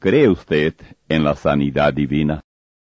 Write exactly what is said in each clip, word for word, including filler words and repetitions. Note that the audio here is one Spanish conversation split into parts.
¿Cree usted en la sanidad divina?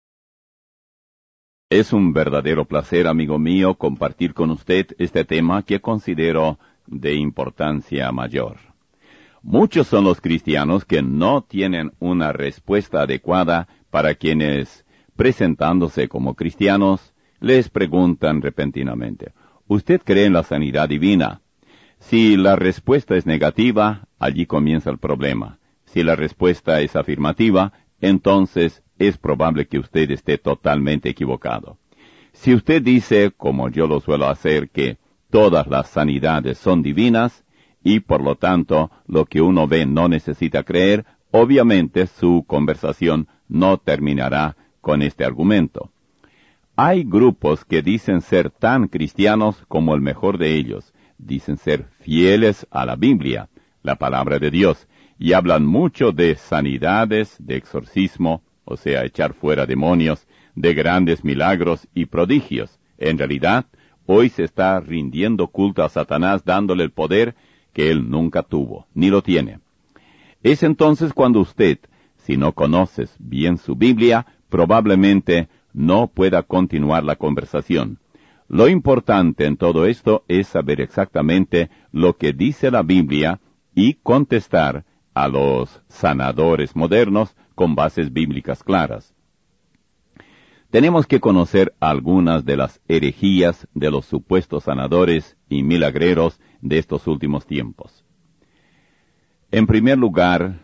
Es un verdadero placer, amigo mío, compartir con usted este tema que considero de importancia mayor. Muchos son los cristianos que no tienen una respuesta adecuada para quienes, presentándose como cristianos, les preguntan repentinamente, ¿usted cree en la sanidad divina? Si la respuesta es negativa, allí comienza el problema. Si la respuesta es afirmativa, entonces es probable que usted esté totalmente equivocado. Si usted dice, como yo lo suelo hacer, que todas las sanidades son divinas, y por lo tanto lo que uno ve no necesita creer, obviamente su conversación no terminará con este argumento. Hay grupos que dicen ser tan cristianos como el mejor de ellos, dicen ser fieles a la Biblia, la palabra de Dios, y hablan mucho de sanidades, de exorcismo, o sea, echar fuera demonios, de grandes milagros y prodigios. En realidad, hoy se está rindiendo culto a Satanás dándole el poder que él nunca tuvo, ni lo tiene. Es entonces cuando usted, si no conoces bien su Biblia, probablemente no pueda continuar la conversación. Lo importante en todo esto es saber exactamente lo que dice la Biblia y contestar a los sanadores modernos con bases bíblicas claras. Tenemos que conocer algunas de las herejías de los supuestos sanadores y milagreros de estos últimos tiempos. En primer lugar,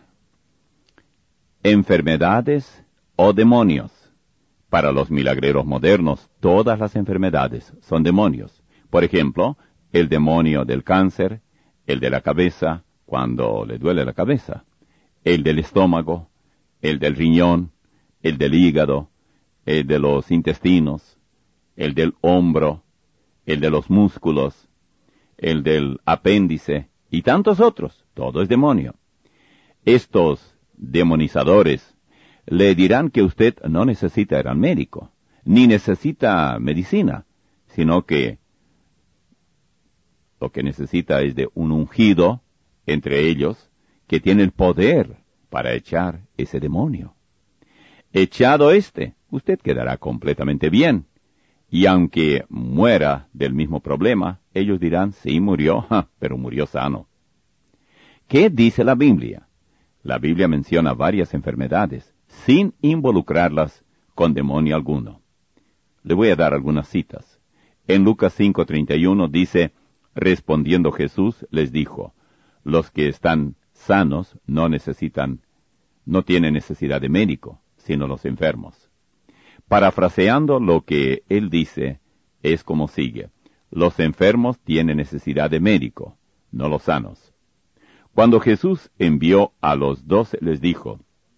enfermedades o demonios. Para los milagreros modernos, todas las enfermedades son demonios. Por ejemplo, el demonio del cáncer, el de la cabeza, cuando le duele la cabeza, el del estómago, el del riñón, el del hígado, el de los intestinos, el del hombro, el de los músculos, el del apéndice, y tantos otros. Todo es demonio. Estos demonizadores le dirán que usted no necesita ir al médico, ni necesita medicina, sino que lo que necesita es de un ungido entre ellos, que tiene el poder para echar ese demonio. Echado éste, usted quedará completamente bien. Y aunque muera del mismo problema, ellos dirán, sí murió, ja, pero murió sano. ¿Qué dice la Biblia? La Biblia menciona varias enfermedades, sin involucrarlas con demonio alguno. Le voy a dar algunas citas. En Lucas cinco treinta y uno dice, respondiendo Jesús les dijo, los que están sanos no necesitan, no tienen necesidad de médico, sino los enfermos. Parafraseando lo que él dice, es como sigue, los enfermos tienen necesidad de médico, no los sanos. Cuando Jesús envió a los doce, les dijo,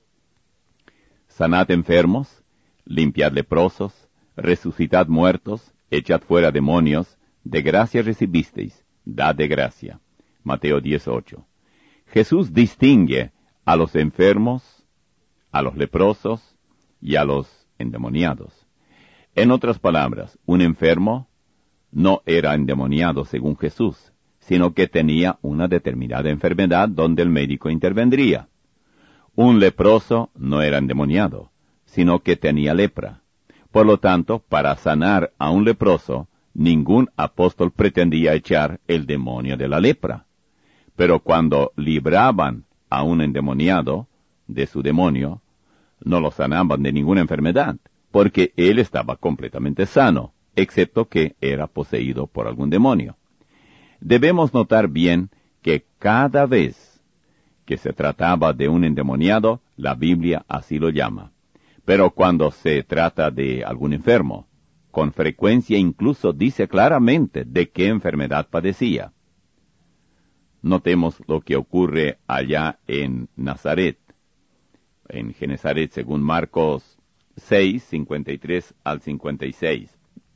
sanad enfermos, limpiad leprosos, resucitad muertos, echad fuera demonios, de gracia recibisteis, dad de gracia. Mateo dieciocho. Jesús distingue a los enfermos, a los leprosos y a los endemoniados. En otras palabras, un enfermo no era endemoniado según Jesús, sino que tenía una determinada enfermedad donde el médico intervendría. Un leproso no era endemoniado, sino que tenía lepra. Por lo tanto, para sanar a un leproso, ningún apóstol pretendía echar el demonio de la lepra. Pero cuando libraban a un endemoniado de su demonio, no lo sanaban de ninguna enfermedad, porque él estaba completamente sano, excepto que era poseído por algún demonio. Debemos notar bien que cada vez que se trataba de un endemoniado, la Biblia así lo llama. Pero cuando se trata de algún enfermo, con frecuencia incluso dice claramente de qué enfermedad padecía. Notemos lo que ocurre allá en Nazaret, en Genezaret, según Marcos seis, cincuenta y tres al cincuenta y seis.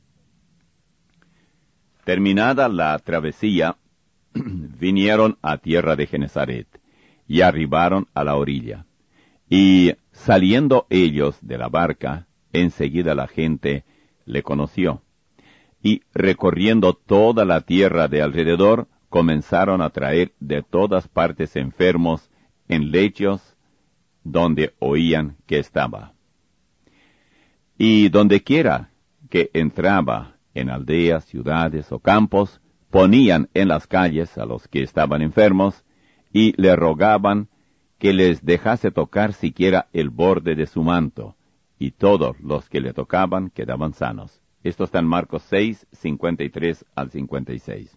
Terminada la travesía, vinieron a tierra de Genezaret, y arribaron a la orilla. Y saliendo ellos de la barca, enseguida la gente le conoció. Y recorriendo toda la tierra de alrededor, comenzaron a traer de todas partes enfermos en lechos donde oían que estaba. Y dondequiera que entraba, en aldeas, ciudades o campos, ponían en las calles a los que estaban enfermos, y le rogaban que les dejase tocar siquiera el borde de su manto, y todos los que le tocaban quedaban sanos. Esto está en Marcos seis, cincuenta y tres al cincuenta y seis.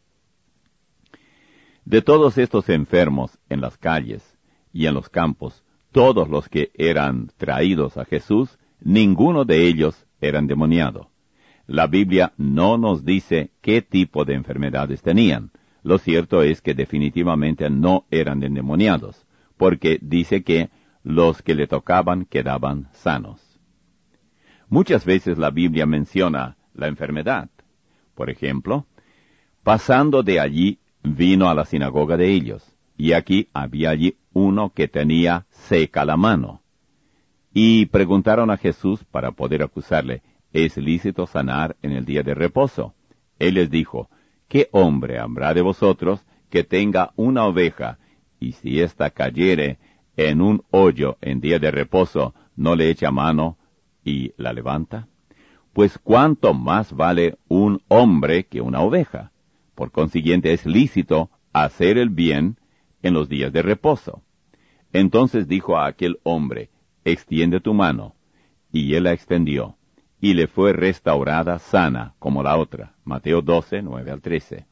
De todos estos enfermos en las calles y en los campos, todos los que eran traídos a Jesús, ninguno de ellos era endemoniado. La Biblia no nos dice qué tipo de enfermedades tenían. Lo cierto es que definitivamente no eran endemoniados, porque dice que los que le tocaban quedaban sanos. Muchas veces la Biblia menciona la enfermedad. Por ejemplo, pasando de allí, vino a la sinagoga de ellos, y aquí había allí uno que tenía seca la mano. Y preguntaron a Jesús para poder acusarle, ¿es lícito sanar en el día de reposo? Él les dijo, ¿qué hombre habrá de vosotros que tenga una oveja, y si ésta cayere en un hoyo en día de reposo, no le echa mano y la levanta? Pues cuánto más vale un hombre que una oveja. Por consiguiente es lícito hacer el bien en los días de reposo. Entonces dijo a aquel hombre, extiende tu mano. Y él la extendió, y le fue restaurada sana como la otra. Mateo doce, nueve al trece.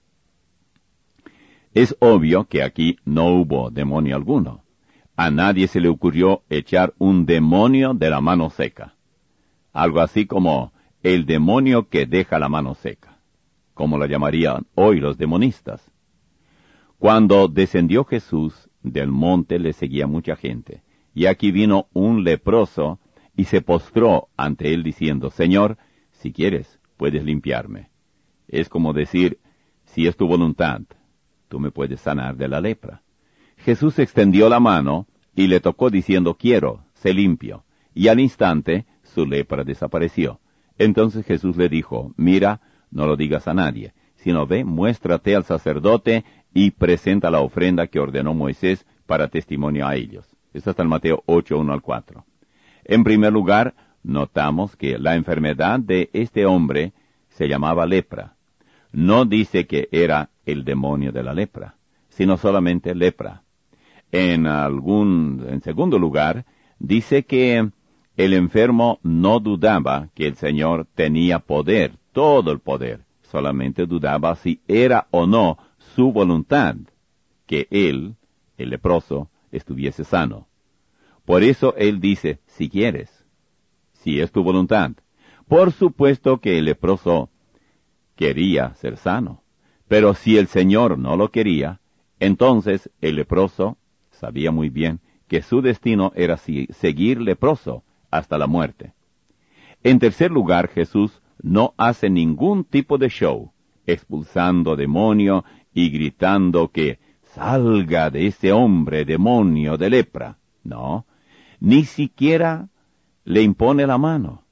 Es obvio que aquí no hubo demonio alguno. A nadie se le ocurrió echar un demonio de la mano seca. Algo así como el demonio que deja la mano seca, como lo llamarían hoy los demonistas. Cuando descendió Jesús del monte le seguía mucha gente, y aquí vino un leproso y se postró ante él diciendo, Señor, si quieres, puedes limpiarme. Es como decir, si es tu voluntad, tú me puedes sanar de la lepra. Jesús extendió la mano y le tocó diciendo, quiero, sé limpio. Y al instante su lepra desapareció. Entonces Jesús le dijo, mira, no lo digas a nadie, sino ve, muéstrate al sacerdote y presenta la ofrenda que ordenó Moisés para testimonio a ellos. Esto está en Mateo ocho, uno al cuatro. En primer lugar, notamos que la enfermedad de este hombre se llamaba lepra. No dice que era el demonio de la lepra, sino solamente lepra. En algún, en segundo lugar, dice que el enfermo no dudaba que el Señor tenía poder, todo el poder, solamente dudaba si era o no su voluntad que él, el leproso, estuviese sano. Por eso él dice, si quieres, si es tu voluntad. Por supuesto que el leproso quería ser sano, pero si el Señor no lo quería, entonces el leproso sabía muy bien que su destino era seguir leproso hasta la muerte. En tercer lugar, Jesús no hace ningún tipo de show, expulsando demonio y gritando que salga de ese hombre demonio de lepra. No, ni siquiera le impone la mano.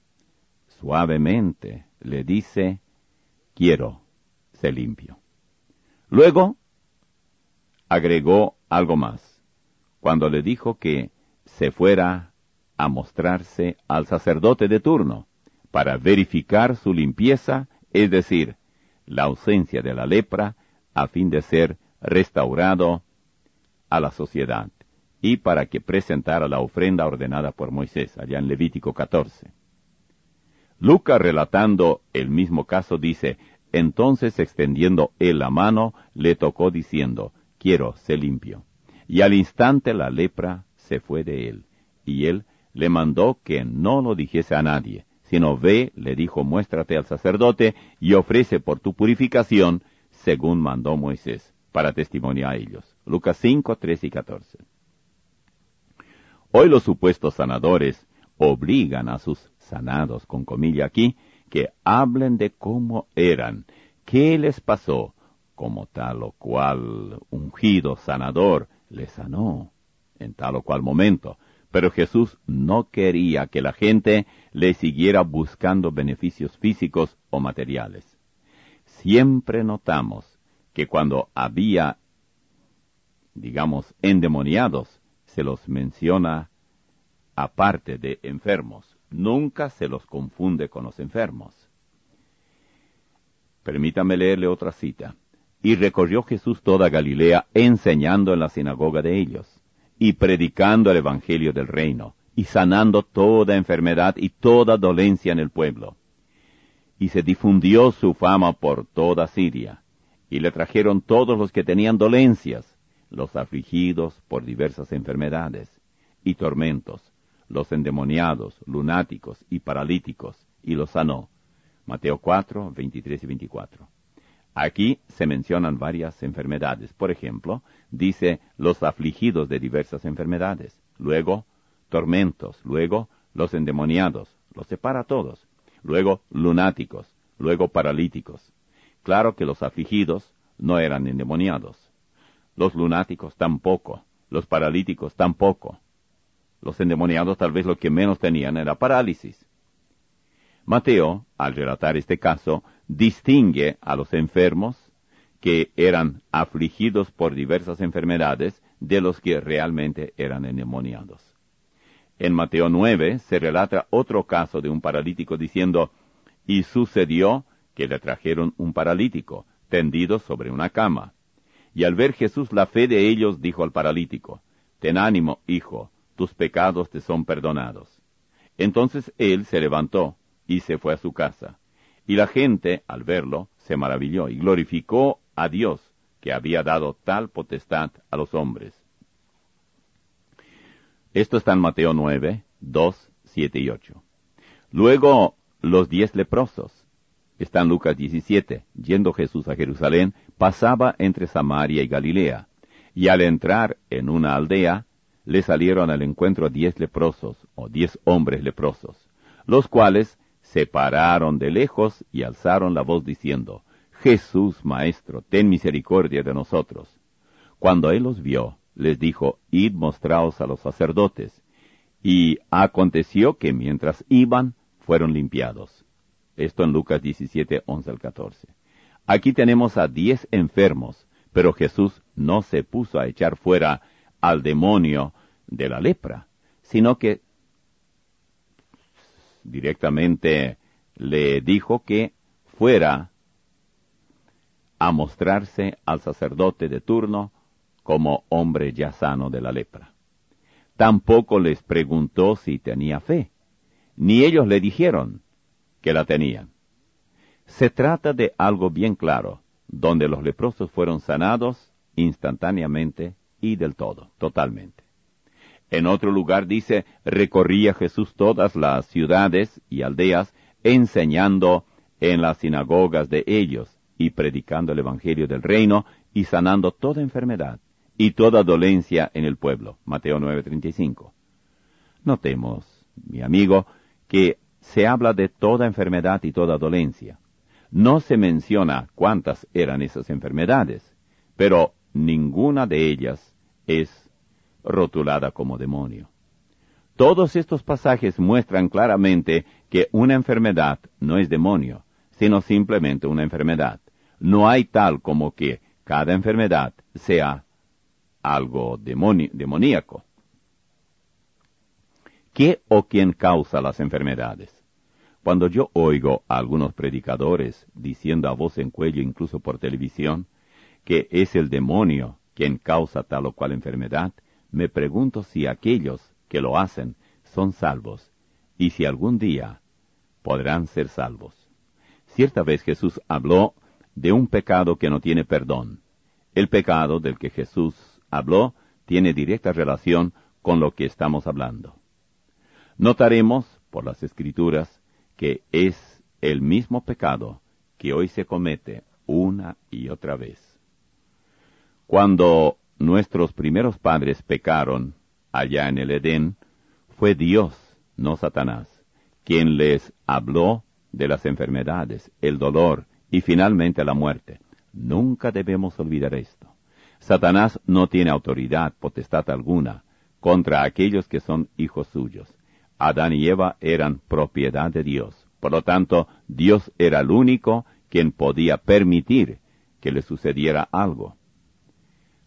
Suavemente le dice, quiero, sé limpio. Luego agregó algo más, cuando le dijo que se fuera a mostrarse al sacerdote de turno para verificar su limpieza, es decir, la ausencia de la lepra, a fin de ser restaurado a la sociedad, y para que presentara la ofrenda ordenada por Moisés, allá en Levítico catorce. Lucas, relatando el mismo caso, dice, entonces extendiendo él la mano, le tocó diciendo, quiero, sé limpio. Y al instante la lepra se fue de él, y él le mandó que no lo dijese a nadie, sino ve, le dijo, muéstrate al sacerdote y ofrece por tu purificación, según mandó Moisés, para testimonio a ellos. Lucas cinco, trece y catorce. Hoy los supuestos sanadores obligan a sus sanados, con comilla aquí, que hablen de cómo eran, qué les pasó, como tal o cual ungido sanador les sanó en tal o cual momento. Pero Jesús no quería que la gente le siguiera buscando beneficios físicos o materiales. Siempre notamos que cuando había, digamos, endemoniados, se los menciona aparte de enfermos. Nunca se los confunde con los enfermos. Permítame leerle otra cita. Y recorrió Jesús toda Galilea, enseñando en la sinagoga de ellos, y predicando el evangelio del reino, y sanando toda enfermedad y toda dolencia en el pueblo. Y se difundió su fama por toda Siria, y le trajeron todos los que tenían dolencias, los afligidos por diversas enfermedades y tormentos, los endemoniados, lunáticos y paralíticos, y los sanó. Mateo cuatro, veintitrés y veinticuatro. Aquí se mencionan varias enfermedades. Por ejemplo, dice los afligidos de diversas enfermedades. Luego, tormentos. Luego, los endemoniados. Los separa a todos. Luego, lunáticos. Luego, paralíticos. Claro que los afligidos no eran endemoniados. Los lunáticos tampoco. Los paralíticos tampoco. Los endemoniados tal vez lo que menos tenían era parálisis. Mateo, al relatar este caso, distingue a los enfermos que eran afligidos por diversas enfermedades de los que realmente eran endemoniados. En Mateo nueve se relata otro caso de un paralítico diciendo, y sucedió que le trajeron un paralítico, tendido sobre una cama. Y al ver Jesús la fe de ellos, dijo al paralítico, ten ánimo, hijo, tus pecados te son perdonados. Entonces él se levantó y se fue a su casa. Y la gente, al verlo, se maravilló y glorificó a Dios, que había dado tal potestad a los hombres. Esto está en Mateo nueve, dos, siete y ocho. Luego, los diez leprosos. Está en Lucas diecisiete. Yendo Jesús a Jerusalén, pasaba entre Samaria y Galilea. Y al entrar en una aldea, le salieron al encuentro diez leprosos, o diez hombres leprosos, los cuales se pararon de lejos y alzaron la voz diciendo, Jesús, Maestro, ten misericordia de nosotros. Cuando él los vio, les dijo, id mostraos a los sacerdotes. Y aconteció que mientras iban, fueron limpiados. Esto en Lucas diecisiete, once al catorce. Aquí tenemos a diez enfermos, pero Jesús no se puso a echar fuera al demonio de la lepra, sino que directamente le dijo que fuera a mostrarse al sacerdote de turno como hombre ya sano de la lepra. Tampoco les preguntó si tenía fe, ni ellos le dijeron que la tenían. Se trata de algo bien claro, donde los leprosos fueron sanados instantáneamente y del todo, totalmente. En otro lugar dice, recorría Jesús todas las ciudades y aldeas, enseñando en las sinagogas de ellos, y predicando el evangelio del reino, y sanando toda enfermedad, y toda dolencia en el pueblo. Mateo nueve, treinta y cinco. Notemos, mi amigo, que se habla de toda enfermedad y toda dolencia. No se menciona cuántas eran esas enfermedades, pero ninguna de ellas es rotulada como demonio. Todos estos pasajes muestran claramente que una enfermedad no es demonio, sino simplemente una enfermedad. No hay tal como que cada enfermedad sea algo demoni- demoníaco. ¿Qué o quién causa las enfermedades? Cuando yo oigo a algunos predicadores diciendo a voz en cuello, incluso por televisión, que es el demonio quien causa tal o cual enfermedad, me pregunto si aquellos que lo hacen son salvos, y si algún día podrán ser salvos. Cierta vez Jesús habló de un pecado que no tiene perdón. El pecado del que Jesús habló tiene directa relación con lo que estamos hablando. Notaremos, por las Escrituras, que es el mismo pecado que hoy se comete una y otra vez. Cuando nuestros primeros padres pecaron allá en el Edén, fue Dios, no Satanás, quien les habló de las enfermedades, el dolor y finalmente la muerte. Nunca debemos olvidar esto. Satanás no tiene autoridad, potestad alguna, contra aquellos que son hijos suyos. Adán y Eva eran propiedad de Dios. Por lo tanto, Dios era el único quien podía permitir que le sucediera algo.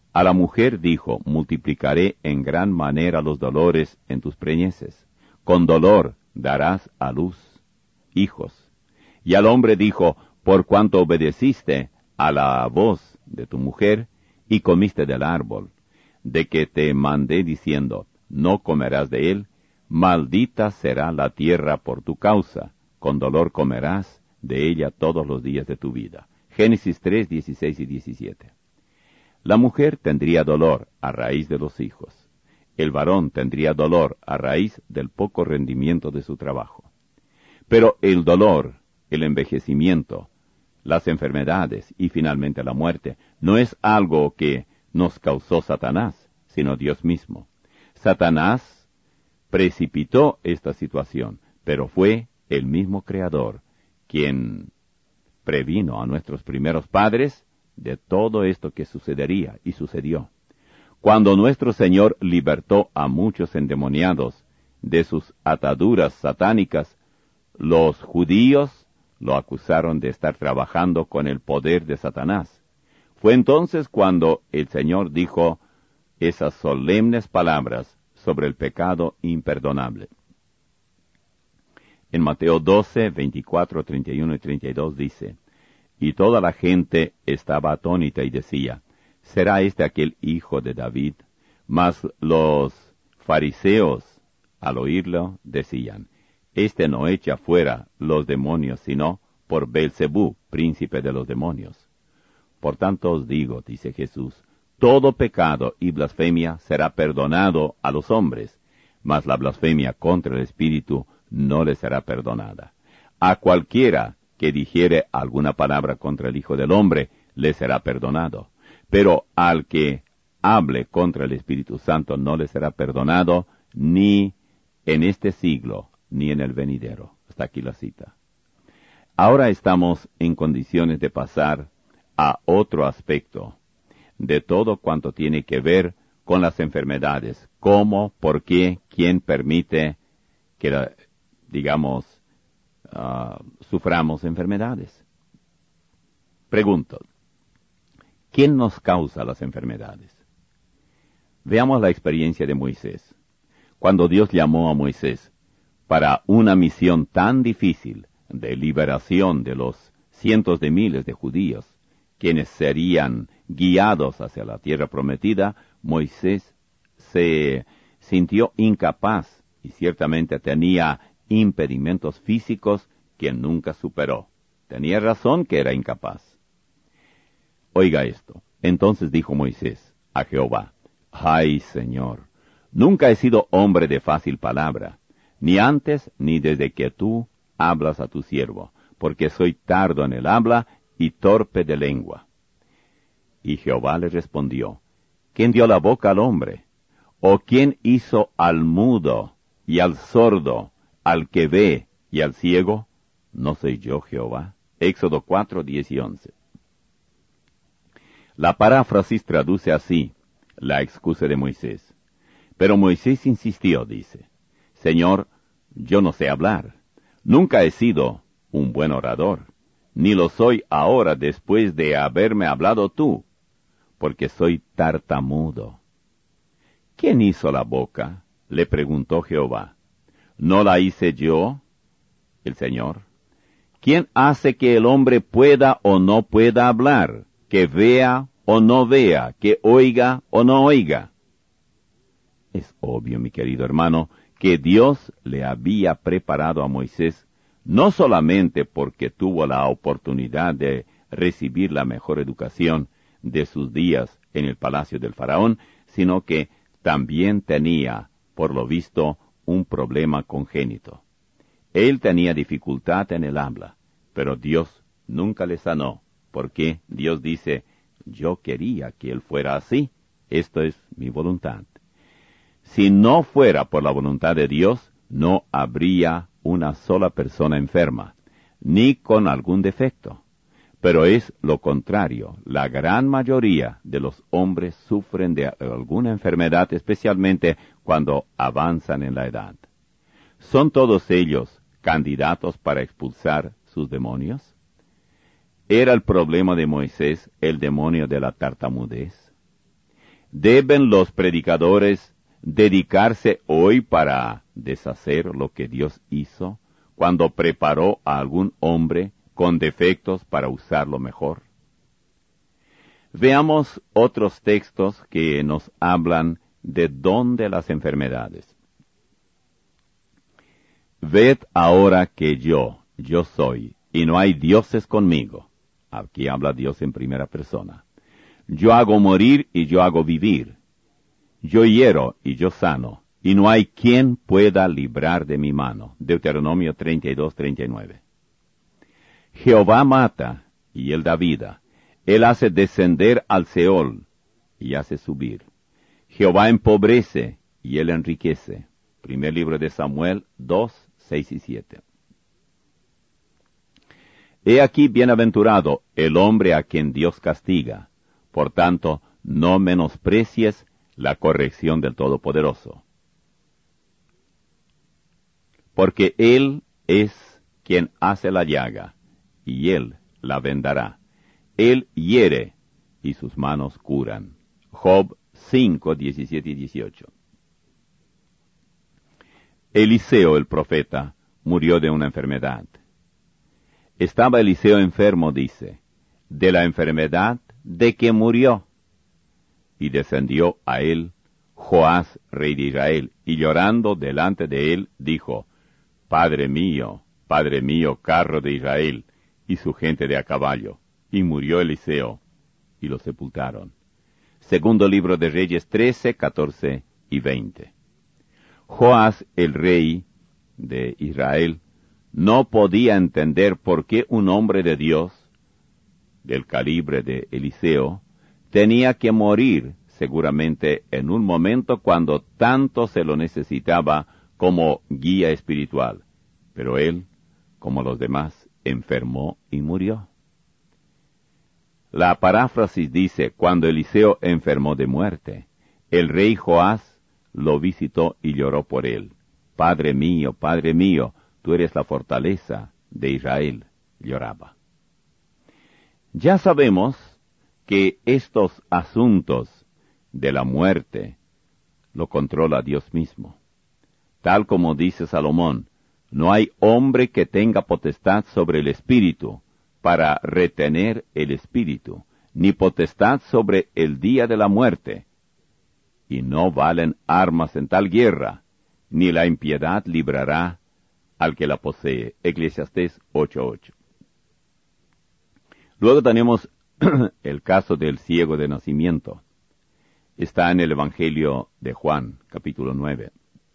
A la mujer dijo, multiplicaré en gran manera los dolores en tus preñeces. Con dolor darás a luz hijos. Y al hombre dijo, por cuanto obedeciste a la voz de tu mujer y comiste del árbol, de que te mandé diciendo, no comerás de él, maldita será la tierra por tu causa, con dolor comerás de ella todos los días de tu vida. Génesis tres, dieciséis y diecisiete. La mujer tendría dolor a raíz de los hijos. El varón tendría dolor a raíz del poco rendimiento de su trabajo. Pero el dolor, el envejecimiento, las enfermedades y finalmente la muerte no es algo que nos causó Satanás, sino Dios mismo. Satanás precipitó esta situación, pero fue el mismo Creador quien previno a nuestros primeros padres de todo esto que sucedería, y sucedió. Cuando nuestro Señor libertó a muchos endemoniados de sus ataduras satánicas, los judíos lo acusaron de estar trabajando con el poder de Satanás. Fue entonces cuando el Señor dijo esas solemnes palabras sobre el pecado imperdonable. En Mateo doce, veinticuatro, treinta y uno y treinta y dos dice, y toda la gente estaba atónita y decía, ¿será este aquel hijo de David? Mas los fariseos, al oírlo, decían, este no echa fuera los demonios, sino por Beelzebú, príncipe de los demonios. Por tanto os digo, dice Jesús, todo pecado y blasfemia será perdonado a los hombres, mas la blasfemia contra el Espíritu no le será perdonada. A cualquiera que dijere alguna palabra contra el Hijo del Hombre, le será perdonado. Pero al que hable contra el Espíritu Santo no le será perdonado, ni en este siglo, ni en el venidero. Hasta aquí la cita. Ahora estamos en condiciones de pasar a otro aspecto de todo cuanto tiene que ver con las enfermedades. ¿Cómo, por qué, quién permite que, digamos, uh, suframos enfermedades? Pregunto, ¿quién nos causa las enfermedades? Veamos la experiencia de Moisés. Cuando Dios llamó a Moisés para una misión tan difícil de liberación de los cientos de miles de judíos, quienes serían guiados hacia la tierra prometida, Moisés se sintió incapaz y ciertamente tenía impedimentos físicos que nunca superó. Tenía razón que era incapaz. Oiga esto. Entonces dijo Moisés a Jehová, ¡ay, Señor! Nunca he sido hombre de fácil palabra, ni antes ni desde que tú hablas a tu siervo, porque soy tardo en el habla y torpe de lengua. Y Jehová le respondió, ¿quién dio la boca al hombre? ¿O quién hizo al mudo y al sordo, al que ve y al ciego? ¿No soy yo Jehová? Éxodo cuatro, diez y once. La paráfrasis traduce así la excusa de Moisés. Pero Moisés insistió, dice, Señor, yo no sé hablar. Nunca he sido un buen orador, ni lo soy ahora después de haberme hablado tú, porque soy tartamudo. ¿Quién hizo la boca? Le preguntó Jehová. ¿No la hice yo, el Señor? ¿Quién hace que el hombre pueda o no pueda hablar, que vea o no vea, que oiga o no oiga? Es obvio, mi querido hermano, que Dios le había preparado a Moisés no solamente porque tuvo la oportunidad de recibir la mejor educación de sus días en el palacio del faraón, sino que también tenía, por lo visto, un problema congénito. Él tenía dificultad en el habla, pero Dios nunca le sanó, porque Dios dice, yo quería que él fuera así, esto es mi voluntad. Si no fuera por la voluntad de Dios, no habría una sola persona enferma, ni con algún defecto. Pero es lo contrario. La gran mayoría de los hombres sufren de alguna enfermedad, especialmente cuando avanzan en la edad. ¿Son todos ellos candidatos para expulsar sus demonios? ¿Era el problema de Moisés el demonio de la tartamudez? ¿Deben los predicadores dedicarse hoy para deshacer lo que Dios hizo cuando preparó a algún hombre con defectos para usarlo mejor? Veamos otros textos que nos hablan de don de las enfermedades. Ved ahora que yo, yo soy, y no hay dioses conmigo. Aquí habla Dios en primera persona. Yo hago morir y yo hago vivir. Yo hiero y yo sano, y no hay quien pueda librar de mi mano. Deuteronomio treinta y dos, treinta y nueve. Jehová mata y él da vida. Él hace descender al Seol y hace subir. Jehová empobrece y él enriquece. Primer libro de Samuel dos, seis y siete. He aquí bienaventurado el hombre a quien Dios castiga. Por tanto, no menosprecies la corrección del Todopoderoso. Porque Él es quien hace la llaga, y Él la vendará. Él hiere, y sus manos curan. Job cinco, diecisiete y dieciocho. Eliseo el profeta murió de una enfermedad. Estaba Eliseo enfermo, dice, de la enfermedad de que murió. Y descendió a él Joás, rey de Israel, y llorando delante de él, dijo, Padre mío, Padre mío, carro de Israel, y su gente de a caballo. Y murió Eliseo, y lo sepultaron. Segundo libro de Reyes trece, catorce y veinte. Joás, el rey de Israel, no podía entender por qué un hombre de Dios, del calibre de Eliseo, tenía que morir seguramente en un momento cuando tanto se lo necesitaba como guía espiritual. Pero él, como los demás, enfermó y murió. La paráfrasis dice, cuando Eliseo enfermó de muerte, el rey Joás lo visitó y lloró por él. Padre mío, Padre mío, tú eres la fortaleza de Israel, lloraba. Ya sabemos que estos asuntos de la muerte lo controla Dios mismo. Tal como dice Salomón, no hay hombre que tenga potestad sobre el espíritu para retener el espíritu, ni potestad sobre el día de la muerte. Y no valen armas en tal guerra, ni la impiedad librará al que la posee. Eclesiastés ocho ocho. Luego tenemos el caso del ciego de nacimiento. Está en el Evangelio de Juan, capítulo nueve.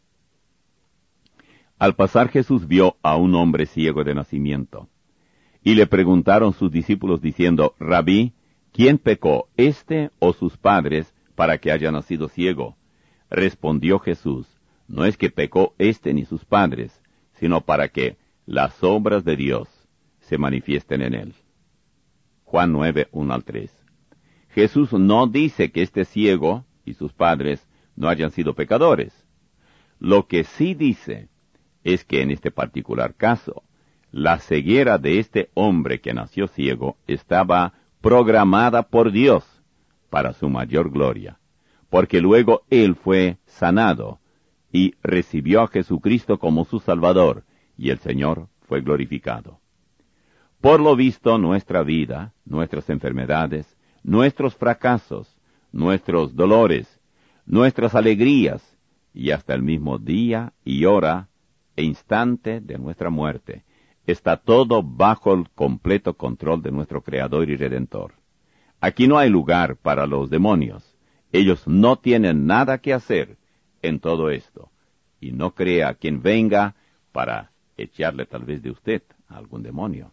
Al pasar Jesús vio a un hombre ciego de nacimiento. Y le preguntaron sus discípulos diciendo, Rabí, ¿quién pecó, éste o sus padres, para que haya nacido ciego? Respondió Jesús, no es que pecó éste ni sus padres, sino para que las obras de Dios se manifiesten en él. Juan nueve, uno al tres. Jesús no dice que este ciego y sus padres no hayan sido pecadores. Lo que sí dice es que en este particular caso, la ceguera de este hombre que nació ciego estaba programada por Dios para su mayor gloria, porque luego él fue sanado y recibió a Jesucristo como su Salvador, y el Señor fue glorificado. Por lo visto, nuestra vida, nuestras enfermedades, nuestros fracasos, nuestros dolores, nuestras alegrías, y hasta el mismo día y hora e instante de nuestra muerte, está todo bajo el completo control de nuestro Creador y Redentor. Aquí no hay lugar para los demonios. Ellos no tienen nada que hacer en todo esto. Y no crea quien venga para echarle tal vez de usted a algún demonio.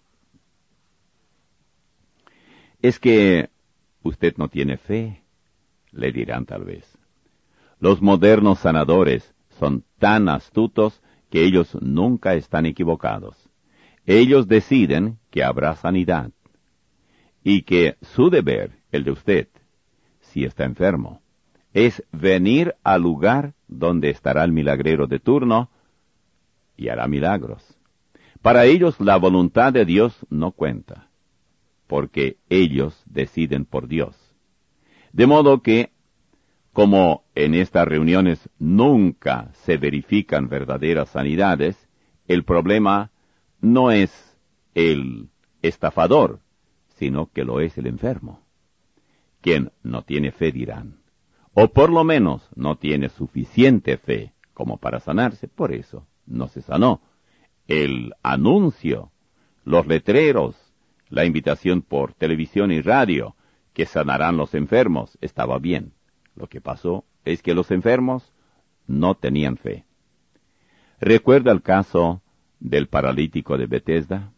Es que usted no tiene fe, le dirán tal vez. Los modernos sanadores son tan astutos que ellos nunca están equivocados. Ellos deciden que habrá sanidad, y que su deber, el de usted, si está enfermo, es venir al lugar donde estará el milagrero de turno y hará milagros. Para ellos la voluntad de Dios no cuenta, porque ellos deciden por Dios. De modo que Como en estas reuniones nunca se verifican verdaderas sanidades, el problema no es el estafador, sino que lo es el enfermo. Quien no tiene fe, dirán, o por lo menos no tiene suficiente fe como para sanarse, por eso no se sanó. El anuncio, los letreros, la invitación por televisión y radio, que sanarán los enfermos, estaba bien. Lo que pasó es que los enfermos no tenían fe. ¿Recuerda el caso del paralítico de Betesda?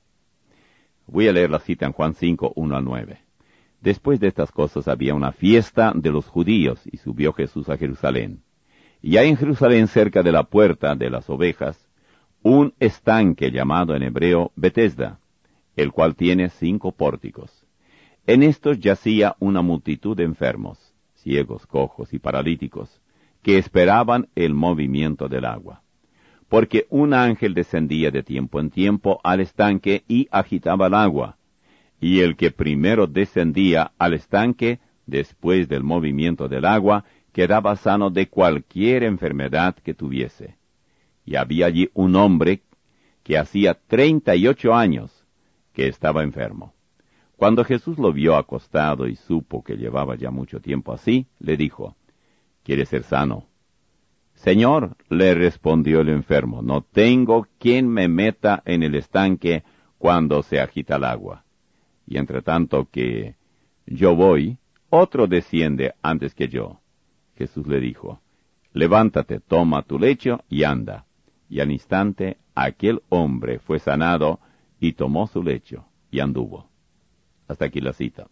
Voy a leer la cita en Juan cinco, uno al nueve. Después de estas cosas había una fiesta de los judíos, y subió Jesús a Jerusalén. Y hay en Jerusalén, cerca de la puerta de las ovejas, un estanque llamado en hebreo Betesda, el cual tiene cinco pórticos. En estos yacía una multitud de enfermos, ciegos, cojos y paralíticos, que esperaban el movimiento del agua. Porque un ángel descendía de tiempo en tiempo al estanque y agitaba el agua. Y el que primero descendía al estanque, después del movimiento del agua, quedaba sano de cualquier enfermedad que tuviese. Y había allí un hombre que hacía treinta y ocho años que estaba enfermo. Cuando Jesús lo vio acostado y supo que llevaba ya mucho tiempo así, le dijo, ¿quieres ser sano? Señor, le respondió el enfermo, no tengo quien me meta en el estanque cuando se agita el agua. Y entre tanto que yo voy, otro desciende antes que yo. Jesús le dijo, levántate, toma tu lecho y anda. Y al instante aquel hombre fue sanado y tomó su lecho y anduvo. Hasta aquí la cita.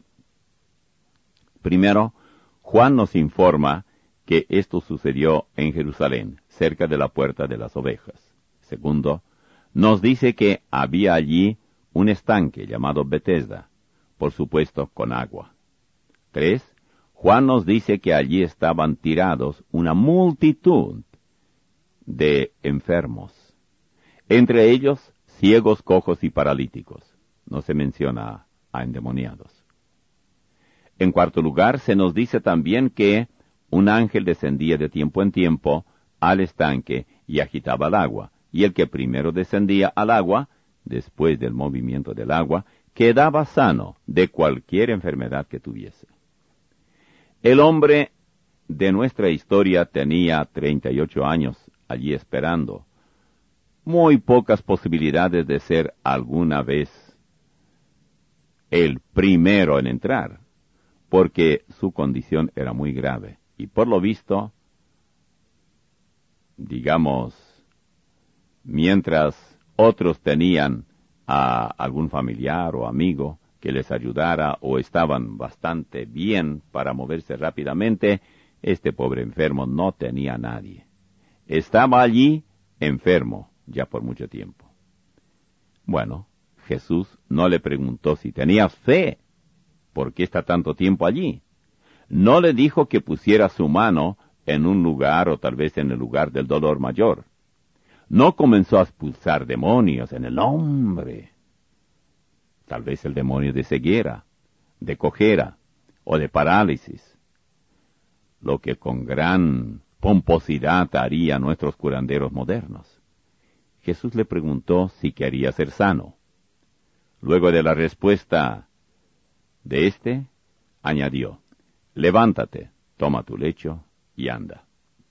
Primero, Juan nos informa que esto sucedió en Jerusalén, cerca de la puerta de las ovejas. Segundo, nos dice que había allí un estanque llamado Betesda, por supuesto con agua. Tres, Juan nos dice que allí estaban tirados una multitud de enfermos, entre ellos ciegos, cojos y paralíticos. No se menciona a endemoniados. En cuarto lugar, se nos dice también que un ángel descendía de tiempo en tiempo al estanque y agitaba el agua, y el que primero descendía al agua, después del movimiento del agua, quedaba sano de cualquier enfermedad que tuviese. El hombre de nuestra historia tenía treinta y ocho años allí esperando. Muy pocas posibilidades de ser alguna vez el primero en entrar, porque su condición era muy grave. Y por lo visto, digamos, mientras otros tenían a algún familiar o amigo que les ayudara o estaban bastante bien para moverse rápidamente, este pobre enfermo no tenía a nadie. Estaba allí enfermo ya por mucho tiempo. Bueno, Jesús no le preguntó si tenía fe. ¿Por qué está tanto tiempo allí? No le dijo que pusiera su mano en un lugar o tal vez en el lugar del dolor mayor. No comenzó a expulsar demonios en el nombre. Tal vez el demonio de ceguera, de cojera o de parálisis. Lo que con gran pomposidad harían nuestros curanderos modernos. Jesús le preguntó si quería ser sano. Luego de la respuesta de éste, añadió, levántate, toma tu lecho y anda.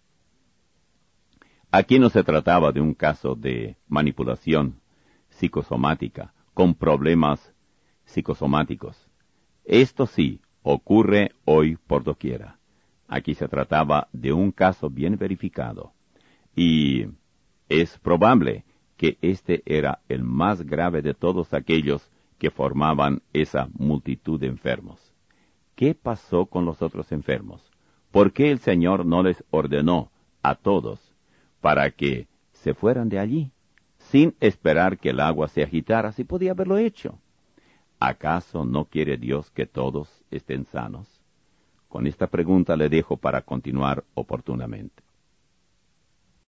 Aquí no se trataba de un caso de manipulación psicosomática con problemas psicosomáticos. Esto sí ocurre hoy por doquiera. Aquí se trataba de un caso bien verificado, y es probable que este era el más grave de todos aquellos que formaban esa multitud de enfermos. ¿Qué pasó con los otros enfermos? ¿Por qué el Señor no les ordenó a todos para que se fueran de allí, sin esperar que el agua se agitara, si podía haberlo hecho? ¿Acaso no quiere Dios que todos estén sanos? Con esta pregunta le dejo para continuar oportunamente.